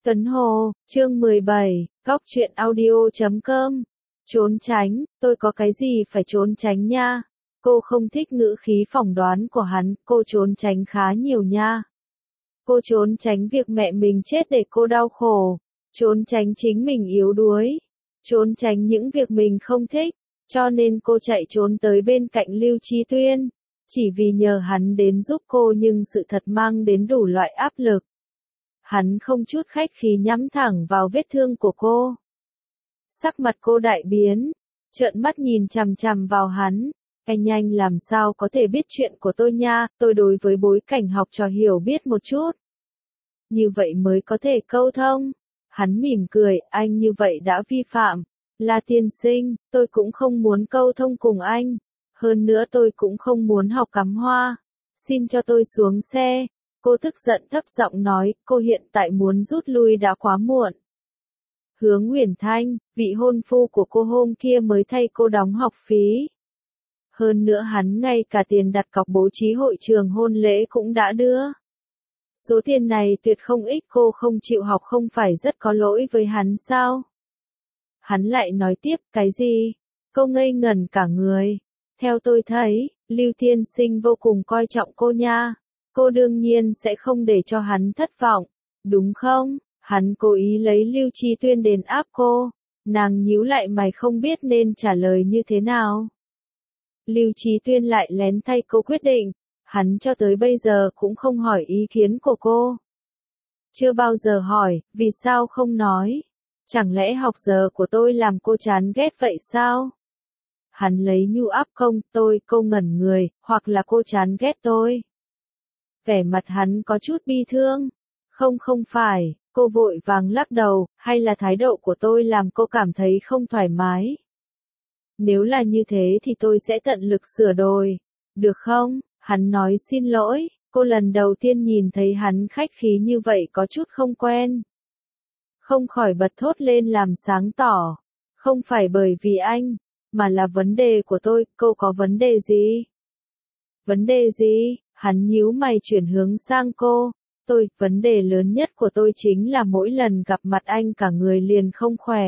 Tuấn Hồ, chương 17, Góc truyện audio.com. Trốn tránh, tôi có cái gì phải trốn tránh nha. Cô không thích ngữ khí phỏng đoán của hắn, cô trốn tránh khá nhiều nha. Cô trốn tránh việc mẹ mình chết để cô đau khổ, trốn tránh chính mình yếu đuối, trốn tránh những việc mình không thích, cho nên cô chạy trốn tới bên cạnh Lưu Chí Tuyên, chỉ vì nhờ hắn đến giúp cô, nhưng sự thật mang đến đủ loại áp lực. Hắn không chút khách khí nhắm thẳng vào vết thương của cô. Sắc mặt cô đại biến, trợn mắt nhìn chằm chằm vào hắn. Anh làm sao có thể biết chuyện của tôi nha, tôi đối với bối cảnh học trò hiểu biết một chút. Như vậy mới có thể câu thông. Hắn mỉm cười, anh như vậy đã vi phạm. Là tiên sinh, tôi cũng không muốn câu thông cùng anh. Hơn nữa tôi cũng không muốn học cắm hoa. Xin cho tôi xuống xe. Cô tức giận thấp giọng nói, cô hiện tại muốn rút lui đã quá muộn. Hứa Nguyễn Thanh, vị hôn phu của cô hôm kia mới thay cô đóng học phí. Hơn nữa hắn ngay cả tiền đặt cọc bố trí hội trường hôn lễ cũng đã đưa. Số tiền này tuyệt không ít, cô không chịu học không phải rất có lỗi với hắn sao? Hắn lại nói tiếp, cái gì? Cô ngây ngẩn cả người. Theo tôi thấy, Lưu tiên sinh vô cùng coi trọng cô nha. Cô đương nhiên sẽ không để cho hắn thất vọng, đúng không? Hắn cố ý lấy Lưu Chí Tuyên đền áp cô. Nàng nhíu lại mày không biết nên trả lời như thế nào. Lưu Chí Tuyên lại lén thay cô quyết định. Hắn cho tới bây giờ cũng không hỏi ý kiến của cô. Chưa bao giờ hỏi, vì sao không nói? Chẳng lẽ học giờ của tôi làm cô chán ghét vậy sao? Hắn lấy nhu áp công tôi, cô ngẩn người, hoặc là cô chán ghét tôi. Vẻ mặt hắn có chút bi thương. Không phải, cô vội vàng lắc đầu, hay là thái độ của tôi làm cô cảm thấy không thoải mái? Nếu là như thế thì tôi sẽ tận lực sửa đổi. Được không? Hắn nói xin lỗi, cô lần đầu tiên nhìn thấy hắn khách khí như vậy có chút không quen. Không khỏi bật thốt lên làm sáng tỏ. Không phải bởi vì anh, mà là vấn đề của tôi, cô có vấn đề gì? Vấn đề gì? Hắn nhíu mày chuyển hướng sang cô. Vấn đề lớn nhất của tôi chính là mỗi lần gặp mặt anh cả người liền không khỏe.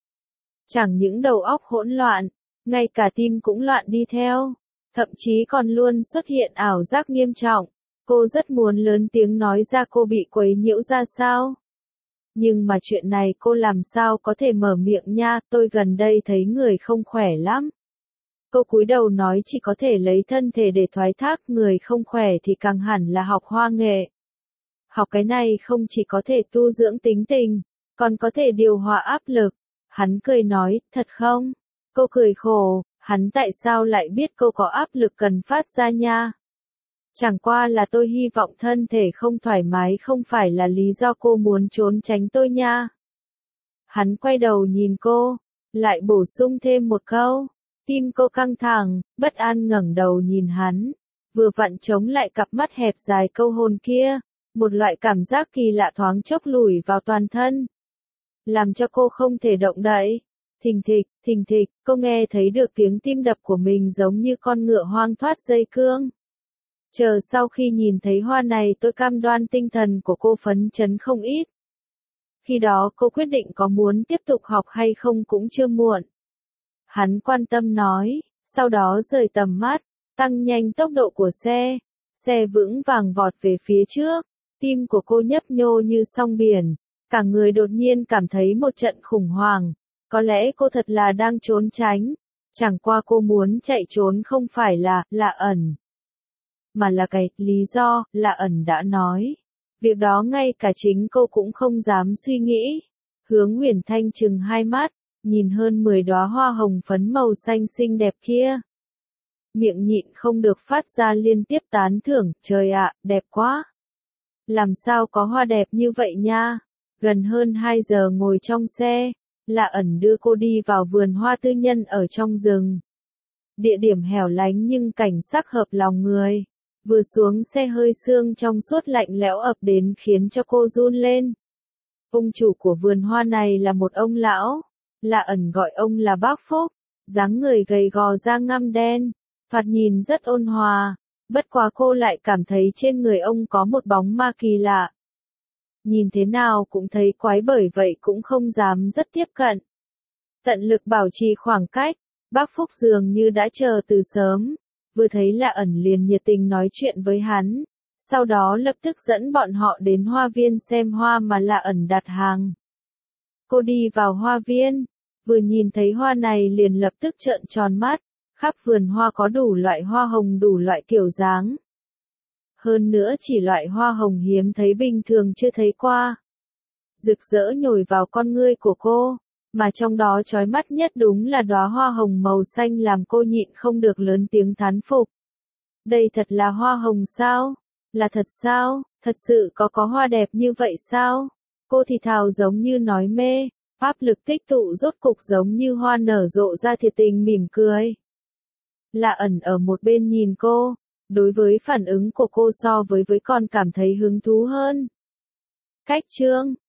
Chẳng những đầu óc hỗn loạn, ngay cả tim cũng loạn đi theo. Thậm chí còn luôn xuất hiện ảo giác nghiêm trọng. Cô rất muốn lớn tiếng nói ra cô bị quấy nhiễu ra sao. Nhưng mà chuyện này cô làm sao có thể mở miệng nha, tôi gần đây thấy người không khỏe lắm. Cô cúi đầu nói chỉ có thể lấy thân thể để thoái thác, người không khỏe thì càng hẳn là học hoa nghệ. Học cái này không chỉ có thể tu dưỡng tính tình, còn có thể điều hòa áp lực. Hắn cười nói, thật không? Cô cười khổ, hắn tại sao lại biết cô có áp lực cần phát ra nha? Chẳng qua là tôi hy vọng thân thể không thoải mái không phải là lý do cô muốn trốn tránh tôi nha. Hắn quay đầu nhìn cô, lại bổ sung thêm một câu. Tim cô căng thẳng, bất an ngẩng đầu nhìn hắn, vừa vặn chống lại cặp mắt hẹp dài câu hôn kia, một loại cảm giác kỳ lạ thoáng chốc lùi vào toàn thân, làm cho cô không thể động đậy. Thình thịch, cô nghe thấy được tiếng tim đập của mình giống như con ngựa hoang thoát dây cương. Chờ sau khi nhìn thấy hoa này tôi cam đoan tinh thần của cô phấn chấn không ít. Khi đó cô quyết định có muốn tiếp tục học hay không cũng chưa muộn. Hắn quan tâm nói, sau đó rời tầm mắt, tăng nhanh tốc độ của xe. Xe vững vàng vọt về phía trước, tim của cô nhấp nhô như sóng biển, cả người đột nhiên cảm thấy một trận khủng hoảng. Có lẽ cô thật là đang trốn tránh, chẳng qua cô muốn chạy trốn không phải là ẩn, mà là cái lý do là ẩn đã nói. Việc đó ngay cả chính cô cũng không dám suy nghĩ. Hứa Nguyễn Thanh trừng hai mắt, nhìn hơn 10 đóa hoa hồng phấn màu xanh xinh đẹp kia. Miệng nhịn không được phát ra liên tiếp tán thưởng, trời ạ, đẹp quá. Làm sao có hoa đẹp như vậy nha. Gần hơn 2 giờ ngồi trong xe, Lạ Ẩn đưa cô đi vào vườn hoa tư nhân ở trong rừng. Địa điểm hẻo lánh nhưng cảnh sắc hợp lòng người. Vừa xuống xe hơi sương trong suốt lạnh lẽo ập đến khiến cho cô run lên. Ông chủ của vườn hoa này là một ông lão. Lạ Ẩn gọi ông là bác Phúc, dáng người gầy gò da ngăm đen, thoạt nhìn rất ôn hòa, bất quá cô lại cảm thấy trên người ông có một bóng ma kỳ lạ. nhìn thế nào cũng thấy quái bởi vậy cũng không dám rất tiếp cận. Tận lực bảo trì khoảng cách, bác Phúc dường như đã chờ từ sớm, vừa thấy Lạ Ẩn liền nhiệt tình nói chuyện với hắn, sau đó lập tức dẫn bọn họ đến hoa viên xem hoa mà Lạ Ẩn đặt hàng. Cô đi vào hoa viên, vừa nhìn thấy hoa này liền lập tức trợn tròn mắt, khắp vườn hoa có đủ loại hoa hồng đủ loại kiểu dáng. Hơn nữa chỉ loại hoa hồng hiếm thấy bình thường chưa thấy qua. Rực rỡ nhồi vào con ngươi của cô, mà trong đó chói mắt nhất đúng là đóa hoa hồng màu xanh làm cô nhịn không được lớn tiếng thán phục. Đây thật là hoa hồng sao? Là thật sao? Thật sự có hoa đẹp như vậy sao? Cô thì thào giống như nói mê, áp lực tích tụ rốt cục giống như hoa nở rộ ra thiệt tình mỉm cười. Lạ Ẩn ở một bên nhìn cô, đối với phản ứng của cô so với còn cảm thấy hứng thú hơn. Cách chương